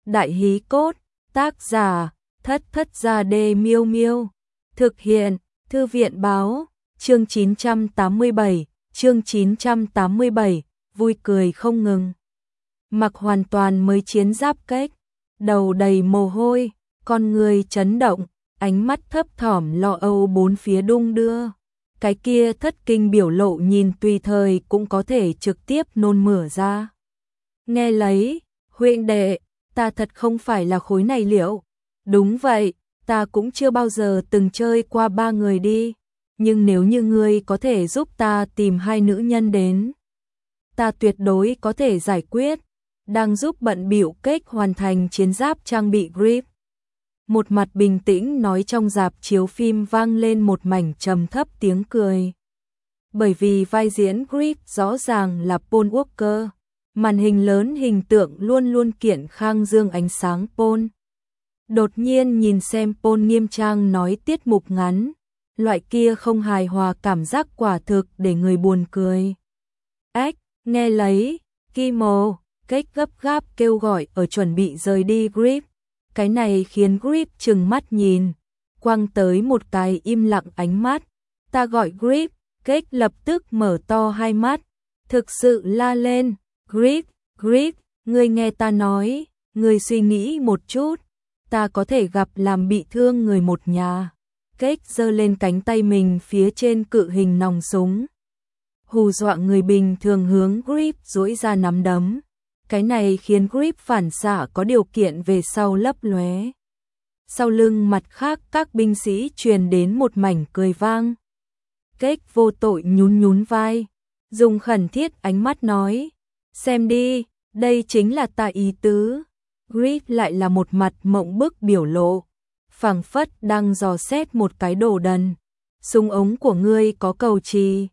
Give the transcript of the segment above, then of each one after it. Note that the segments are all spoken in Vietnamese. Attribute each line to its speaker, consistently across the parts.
Speaker 1: Đại hí cốt, tác giả, Thất Thất Gia Đê Miêu Miêu. Thực hiện, Thư viện báo, chương 987, vui cười không ngừng. Mặc hoàn toàn mới chiến giáp cách, đầu đầy mồ hôi, con người chấn động, ánh mắt thấp thỏm lo âu bốn phía đung đưa. Cái kia thất kinh biểu lộ nhìn tùy thời cũng có thể trực tiếp nôn mửa ra. Nghe lấy, huynh đệ, ta thật không phải là khối này liệu. Đúng vậy, ta cũng chưa bao giờ từng chơi qua ba người đi. Nhưng nếu như ngươi có thể giúp ta tìm hai nữ nhân đến, ta tuyệt đối có thể giải quyết. Đang giúp bận bịu kết hoàn thành chiến giáp trang bị grip. Một mặt bình tĩnh nói trong rạp chiếu phim vang lên một mảnh trầm thấp tiếng cười. Bởi vì vai diễn grip rõ ràng là Paul Walker. Màn hình lớn hình tượng luôn luôn kiện khang dương ánh sáng Paul. Đột nhiên nhìn xem Paul nghiêm trang nói tiết mục ngắn. Loại kia không hài hòa cảm giác quả thực để người buồn cười. Ếch, nghe lấy, Kimmel, cách gấp gáp kêu gọi ở chuẩn bị rời đi grip. Cái này khiến grip trừng mắt nhìn, quăng tới một cái im lặng ánh mắt. Ta gọi grip, cách lập tức mở to hai mắt, thực sự la lên. Grip, ngươi nghe ta nói, ngươi suy nghĩ một chút, ta có thể gặp làm bị thương người một nhà. Cách giơ lên cánh tay mình phía trên cự hình nòng súng, hù dọa người bình thường hướng grip duỗi ra nắm đấm. Cái này khiến grip phản xạ có điều kiện về sau lấp lóe. Sau lưng mặt khác các binh sĩ truyền đến một mảnh cười vang. Cách vô tội nhún vai, dùng khẩn thiết ánh mắt nói, xem đi, đây chính là ta ý tứ. Grip lại là một mặt mộng bức biểu lộ, phảng phất đang dò xét một cái đồ đần. Súng ống của ngươi có cầu chì.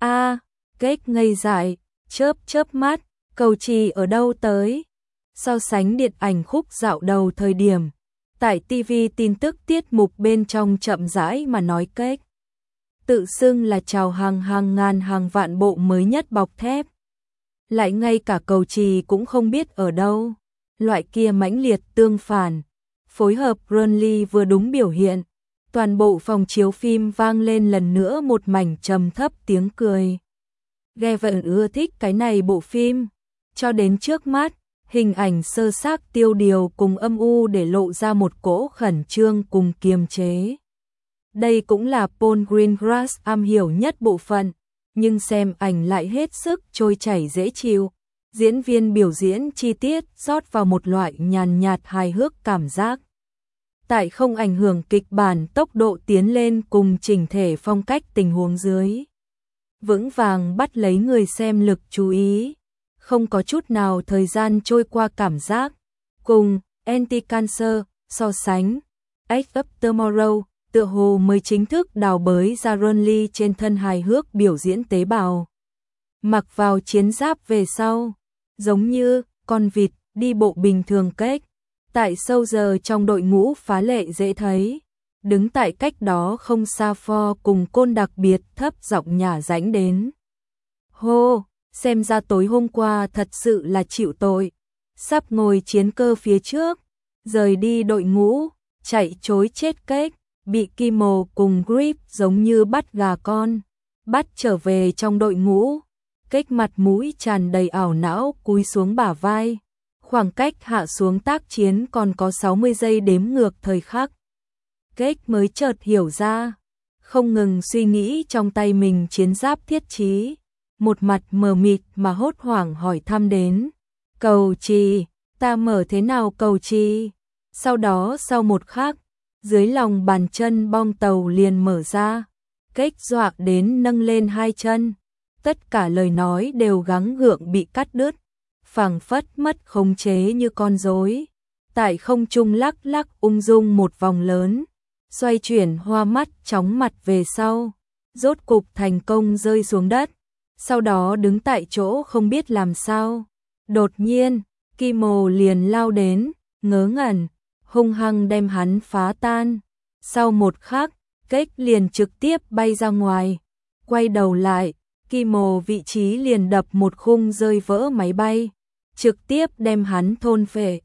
Speaker 1: Cách ngây dại, chớp mắt, cầu chì ở đâu tới? So sánh điện ảnh khúc dạo đầu thời điểm, tại TV tin tức tiết mục bên trong chậm rãi mà nói cách. Tự xưng là chào hàng ngàn hàng vạn bộ mới nhất bọc thép. Lại ngay cả cầu chì cũng không biết ở đâu. Loại kia mãnh liệt tương phản. Phối hợp Burnley vừa đúng biểu hiện. Toàn bộ phòng chiếu phim vang lên lần nữa một mảnh trầm thấp tiếng cười. Gavin ưa thích cái này bộ phim. Cho đến trước mắt, hình ảnh sơ xác tiêu điều cùng âm u để lộ ra một cỗ khẩn trương cùng kiềm chế. Đây cũng là Paul Greengrass am hiểu nhất bộ phận, nhưng xem ảnh lại hết sức trôi chảy dễ chịu. Diễn viên biểu diễn chi tiết rót vào một loại nhàn nhạt hài hước cảm giác. Tại không ảnh hưởng kịch bản tốc độ tiến lên cùng chỉnh thể phong cách tình huống dưới. Vững vàng bắt lấy người xem lực chú ý. Không có chút nào thời gian trôi qua cảm giác. Cùng Anti-Cancer so sánh, Edge of Tomorrow tựa hồ mới chính thức đào bới ra Burnley trên thân hài hước biểu diễn tế bào. Mặc vào chiến giáp về sau, giống như con vịt đi bộ bình thường cách. Tại sâu giờ trong đội ngũ phá lệ dễ thấy. Đứng tại cách đó không xa Ford cùng Côn đặc biệt thấp giọng nhả rãnh đến. Hô! Xem ra tối hôm qua thật sự là chịu tội. Sắp ngồi chiến cơ phía trước, rời đi đội ngũ, chạy trối chết cách, bị Kimmel cùng grip giống như bắt gà con, bắt trở về trong đội ngũ. Cách mặt mũi tràn đầy ảo não cúi xuống bả vai. Khoảng cách hạ xuống tác chiến còn có 60 giây đếm ngược thời khắc. Cách mới chợt hiểu ra, không ngừng suy nghĩ trong tay mình chiến giáp thiết trí. Một mặt mờ mịt mà hốt hoảng hỏi thăm đến. Cầu chì, ta mở thế nào cầu chì? Sau đó sau một khắc, dưới lòng bàn chân bong tàu liền mở ra. Cách dọa đến nâng lên hai chân. Tất cả lời nói đều gắng gượng bị cắt đứt. Phảng phất mất khống chế như con rối. Tại không trung lắc lắc ung dung một vòng lớn. Xoay chuyển hoa mắt chóng mặt về sau. Rốt cục thành công rơi xuống đất. Sau đó đứng tại chỗ không biết làm sao. Đột nhiên, Kimmel liền lao đến, ngớ ngẩn, hung hăng đem hắn phá tan. Sau một khắc, cách liền trực tiếp bay ra ngoài. Quay đầu lại, Kimmel vị trí liền đập một khung rơi vỡ máy bay, trực tiếp đem hắn thôn phệ.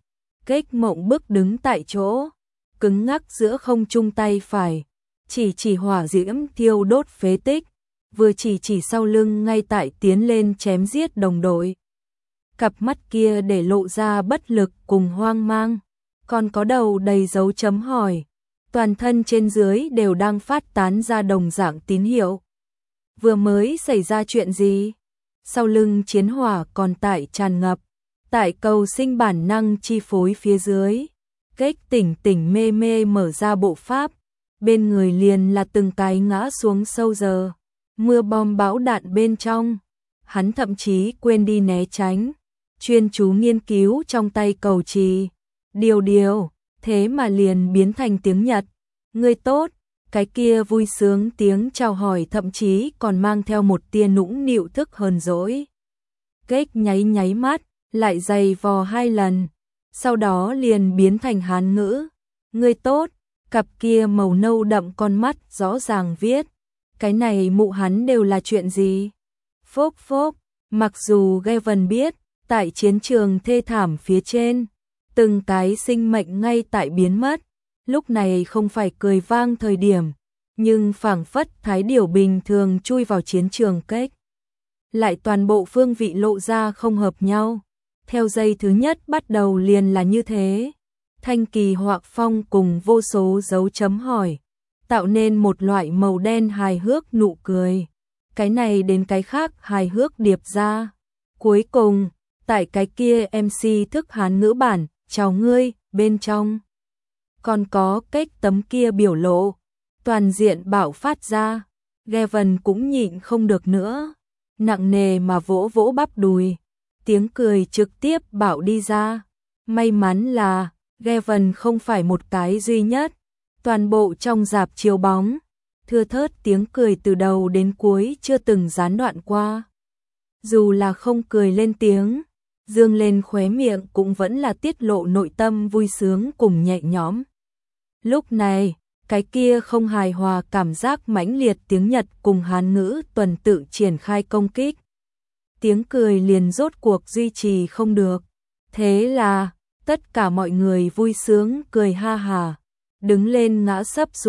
Speaker 1: Cách mộng bức đứng tại chỗ, cứng ngắc giữa không trung, tay phải chỉ hỏa diễm thiêu đốt phế tích, vừa chỉ sau lưng ngay tại tiến lên chém giết đồng đội. Cặp mắt kia để lộ ra bất lực cùng hoang mang, còn có đầu đầy dấu chấm hỏi, toàn thân trên dưới đều đang phát tán ra đồng dạng tín hiệu. Vừa mới xảy ra chuyện gì? Sau lưng chiến hỏa còn tại tràn ngập, tại cầu sinh bản năng chi phối phía dưới. Cách tỉnh mê mê mở ra bộ pháp, bên người liền là từng cái ngã xuống sâu giờ, mưa bom bão đạn bên trong. Hắn thậm chí quên đi né tránh, chuyên chú nghiên cứu trong tay cầu trì. Điều, thế mà liền biến thành tiếng Nhật. Ngươi tốt, cái kia vui sướng tiếng chào hỏi thậm chí còn mang theo một tia nũng nịu thức hờn dỗi. Cách nháy mắt, lại giày vò 2 lần, sau đó liền biến thành Hán ngữ. Ngươi tốt, cặp kia màu nâu đậm con mắt rõ ràng viết, cái này mụ hắn đều là chuyện gì? Phốc, mặc dù Gavin biết, tại chiến trường thê thảm phía trên, từng cái sinh mệnh ngay tại biến mất, lúc này không phải cười vang thời điểm, nhưng phảng phất thái điểu bình thường chui vào chiến trường cách. Lại toàn bộ phương vị lộ ra không hợp nhau. Theo giây thứ nhất bắt đầu liền là như thế. Thanh kỳ họa phong cùng vô số dấu chấm hỏi, tạo nên một loại màu đen hài hước nụ cười. Cái này đến cái khác hài hước điệp ra. Cuối cùng, tại cái kia MC thức Hán ngữ bản, chào ngươi, bên trong. Còn có cách tấm kia biểu lộ, toàn diện bạo phát ra. Gavin cũng nhịn không được nữa, nặng nề mà vỗ vỗ bắp đùi. Tiếng cười trực tiếp bạo đi ra. May mắn là Gavin không phải một cái duy nhất, toàn bộ trong rạp chiếu bóng, thưa thớt tiếng cười từ đầu đến cuối chưa từng gián đoạn qua. Dù là không cười lên tiếng, dương lên khóe miệng cũng vẫn là tiết lộ nội tâm vui sướng cùng nhẹ nhõm. Lúc này, cái kia không hài hòa cảm giác mãnh liệt tiếng Nhật cùng Hán ngữ tuần tự triển khai công kích. Tiếng cười liền rốt cuộc duy trì không được. Thế là, tất cả mọi người vui sướng cười ha hà, đứng lên ngã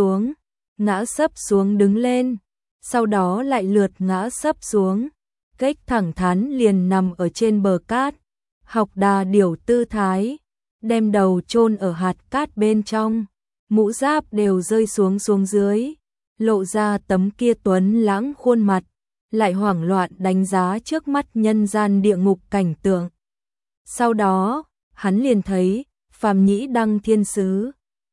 Speaker 1: sấp xuống đứng lên, sau đó lại lượt ngã sấp xuống. Cách thẳng thắn liền nằm ở trên bờ cát, học đà điểu tư thái, đem đầu chôn ở hạt cát bên trong, mũ giáp đều rơi xuống dưới, lộ ra tấm kia tuấn lãng khuôn mặt, lại hoảng loạn đánh giá trước mắt nhân gian địa ngục cảnh tượng. Sau đó, hắn liền thấy Phàm Nhĩ Đăng thiên sứ,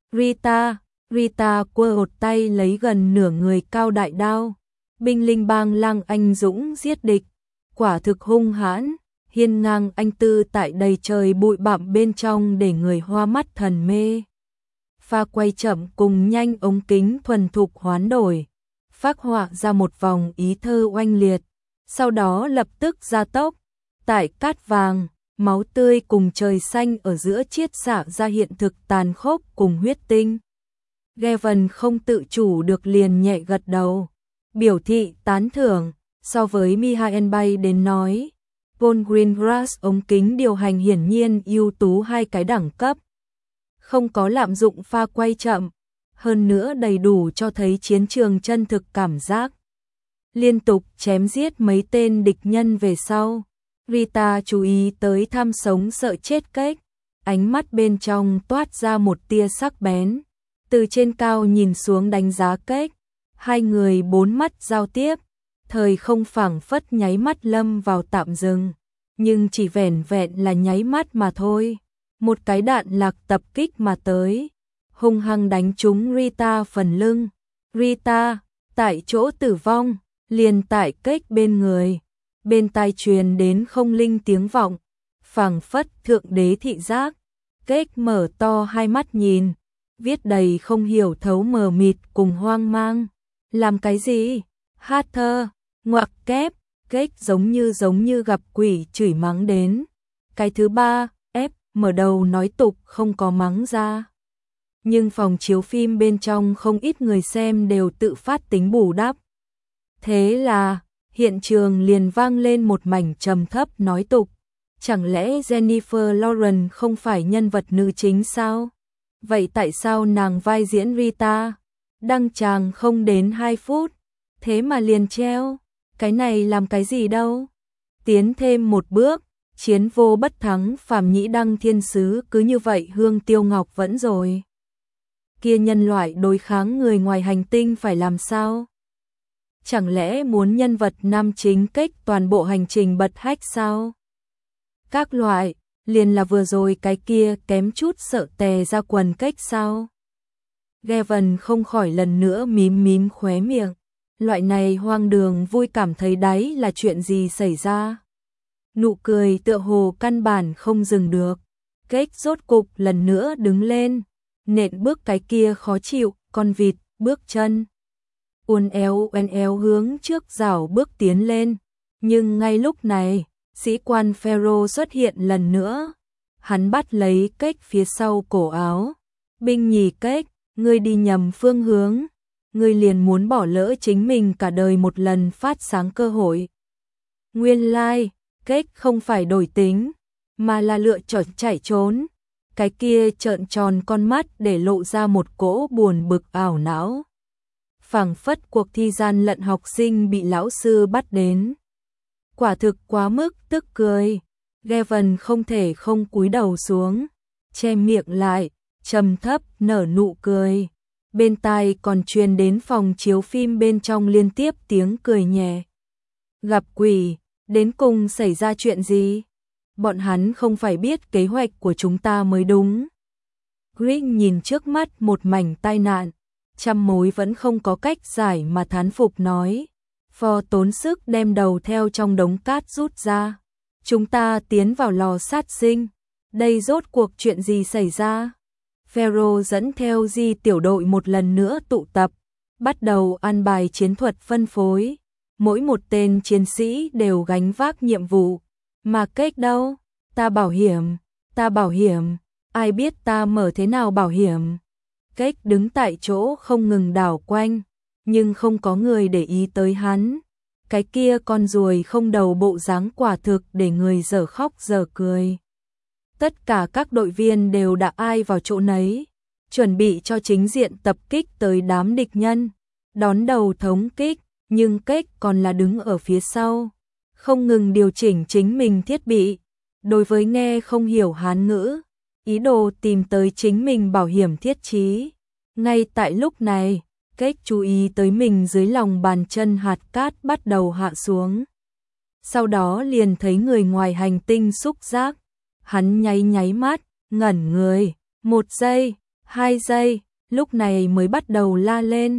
Speaker 1: Rita quơ một tay lấy gần nửa người cao đại đao, binh linh bang lang anh dũng giết địch, quả thực hung hãn, hiên ngang anh tư tại đầy trời bụi bặm bên trong để người hoa mắt thần mê. Pha quay chậm cùng nhanh ống kính thuần thục hoán đổi, phác họa ra một vòng ý thơ oanh liệt, sau đó lập tức gia tốc, tại cát vàng, máu tươi cùng trời xanh ở giữa chiết xạ ra hiện thực tàn khốc cùng huyết tinh. Gavin không tự chủ được liền nhẹ gật đầu, biểu thị tán thưởng. So với Michael Bay đến nói, Paul Greengrass ống kính điều hành hiển nhiên ưu tú 2 cái đẳng cấp. Không có lạm dụng pha quay chậm, hơn nữa đầy đủ cho thấy chiến trường chân thực cảm giác. Liên tục chém giết mấy tên địch nhân về sau, Rita chú ý tới tham sống sợ chết cách, ánh mắt bên trong toát ra một tia sắc bén, từ trên cao nhìn xuống đánh giá cách, 2 người 4 mắt giao tiếp, thời không phảng phất nháy mắt lâm vào tạm dừng, nhưng chỉ vẻn vẹn là nháy mắt mà thôi. Một cái đạn lạc tập kích mà tới, hung hăng đánh trúng Rita phần lưng. Rita, tại chỗ tử vong, liền tại cách bên người. Bên tai truyền đến không linh tiếng vọng, phảng phất thượng đế thị giác. Cách mở to 2 mắt nhìn, viết đầy không hiểu thấu mờ mịt cùng hoang mang. Làm cái gì? Hát thơ, ngoặc kép, cách giống như gặp quỷ chửi mắng đến. Cái thứ ba, mở đầu nói tục không có mắng ra. Nhưng phòng chiếu phim bên trong không ít người xem đều tự phát tính bù đắp. Thế là, hiện trường liền vang lên một mảnh trầm thấp nói tục. Chẳng lẽ Jennifer Lawrence không phải nhân vật nữ chính sao? Vậy tại sao nàng vai diễn Rita? Đăng tràng không đến 2 phút, thế mà liền treo, cái này làm cái gì đâu? Tiến thêm một bước, chiến vô bất thắng phàm nhĩ đăng thiên sứ cứ như vậy Hương Tiêu Ngọc vẫn rồi. Kia nhân loại đối kháng người ngoài hành tinh phải làm sao? Chẳng lẽ muốn nhân vật nam chính kết toàn bộ hành trình bật hách sao? Các loại, liền là vừa rồi cái kia kém chút sợ tè ra quần kết sao? Gavin không khỏi lần nữa mím mím khóe miệng. Loại này hoang đường vui cảm thấy đấy là chuyện gì xảy ra? Nụ cười tựa hồ căn bản không dừng được. Kết rốt cục lần nữa đứng lên, nện bước cái kia khó chịu, con vịt, bước chân. Uốn éo hướng trước rảo bước tiến lên. Nhưng ngay lúc này, sĩ quan Pharaoh xuất hiện lần nữa. Hắn bắt lấy Kết phía sau cổ áo. Binh nhì Kết, ngươi đi nhầm phương hướng. Ngươi liền muốn bỏ lỡ chính mình cả đời một lần phát sáng cơ hội. Nguyên lai, Kết không phải đổi tính, mà là lựa chọn chạy trốn. Cái kia trợn tròn con mắt để lộ ra một cỗ buồn bực ảo não. Phảng phất cuộc thi gian lận học sinh bị lão sư bắt đến. Quả thực quá mức tức cười. Gavin không thể không cúi đầu xuống, che miệng lại, trầm thấp nở nụ cười. Bên tai còn truyền đến phòng chiếu phim bên trong liên tiếp tiếng cười nhẹ. Gặp quỷ, đến cùng xảy ra chuyện gì? Bọn hắn không phải biết kế hoạch của chúng ta mới đúng. Green nhìn trước mắt một mảnh tai nạn, trăm mối vẫn không có cách giải mà thán phục nói. Phò tốn sức đem đầu theo trong đống cát rút ra. Chúng ta tiến vào lò sát sinh. Đây rốt cuộc chuyện gì xảy ra? Pharaoh dẫn theo Di tiểu đội một lần nữa tụ tập, bắt đầu an bài chiến thuật phân phối. Mỗi một tên chiến sĩ đều gánh vác nhiệm vụ. Mà Kết đâu? Ta bảo hiểm, ai biết ta mở thế nào bảo hiểm? Kết đứng tại chỗ không ngừng đảo quanh, nhưng không có người để ý tới hắn. Cái kia con ruồi không đầu bộ dáng quả thực để người dở khóc dở cười. Tất cả các đội viên đều đã ai vào chỗ nấy, chuẩn bị cho chính diện tập kích tới đám địch nhân, đón đầu thống kích, nhưng Kết còn là đứng ở phía sau, không ngừng điều chỉnh chính mình thiết bị. Đối với nghe không hiểu Hán ngữ, ý đồ tìm tới chính mình bảo hiểm thiết trí. Ngay tại lúc này, Kết chú ý tới mình dưới lòng bàn chân hạt cát bắt đầu hạ xuống. Sau đó liền thấy người ngoài hành tinh xúc giác. Hắn nháy mắt, ngẩn người, 1 giây, 2 giây, lúc này mới bắt đầu la lên.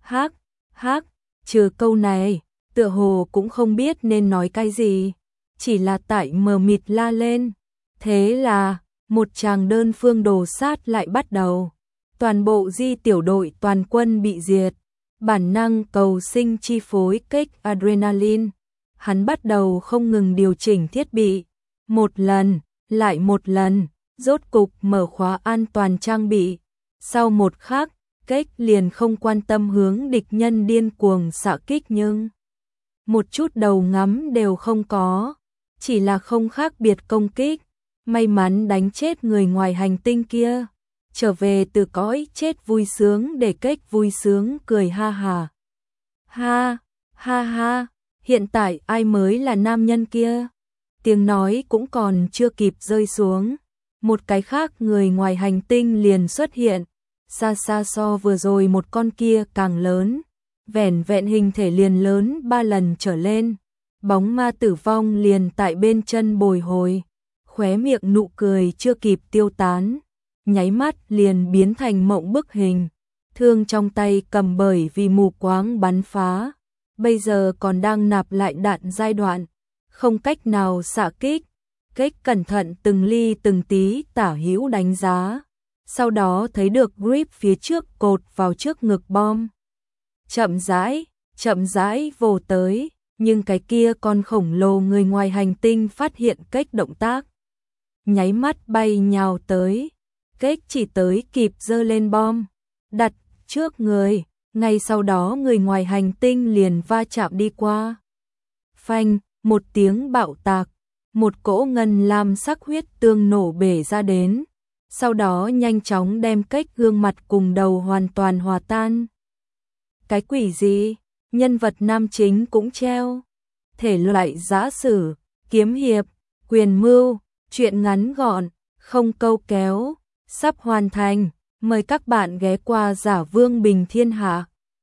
Speaker 1: Hắc, trừ câu này, tựa hồ cũng không biết nên nói cái gì, chỉ là tại mờ mịt la lên. Thế là, một tràng đơn phương đồ sát lại bắt đầu. Toàn bộ Di tiểu đội toàn quân bị diệt, bản năng cầu sinh chi phối Kết adrenaline. Hắn bắt đầu không ngừng điều chỉnh thiết bị, một lần, lại một lần, rốt cục mở khóa an toàn trang bị. Sau một khắc, Kết liền không quan tâm hướng địch nhân điên cuồng xạ kích nhưng một chút đầu ngắm đều không có, chỉ là không khác biệt công kích. May mắn đánh chết người ngoài hành tinh kia, trở về từ cõi chết vui sướng để Kết vui sướng cười ha ha. Ha, hiện tại ai mới là nam nhân kia? Tiếng nói cũng còn chưa kịp rơi xuống, một cái khác người ngoài hành tinh liền xuất hiện, xa so vừa rồi một con kia càng lớn, vẻn vẹn hình thể liền lớn 3 lần trở lên. Bóng ma tử vong liền tại bên chân bồi hồi, khóe miệng nụ cười chưa kịp tiêu tán, nháy mắt liền biến thành mộng bức hình, thương trong tay cầm bởi vì mù quáng bắn phá, bây giờ còn đang nạp lại đạn giai đoạn, không cách nào xạ kích. Kết cẩn thận từng ly từng tí tả hữu đánh giá, sau đó thấy được grip phía trước cột vào trước ngực bom. Chậm rãi vồ tới, nhưng cái kia con khổng lồ người ngoài hành tinh phát hiện Kết động tác, nháy mắt bay nhào tới. Kết chỉ tới kịp giơ lên bom, đặt trước người, ngay sau đó người ngoài hành tinh liền va chạm đi qua. Phanh, một tiếng bạo tạc, một cỗ ngân lam sắc huyết tương nổ bể ra đến, sau đó nhanh chóng đem cách gương mặt cùng đầu hoàn toàn hòa tan. Cái quỷ gì? Nhân vật nam chính cũng treo. Thể loại giã sử, kiếm hiệp, quyền mưu, truyện ngắn gọn, không câu kéo, sắp hoàn thành. Mời các bạn ghé qua Giả Vương Bình Thiên Hạ.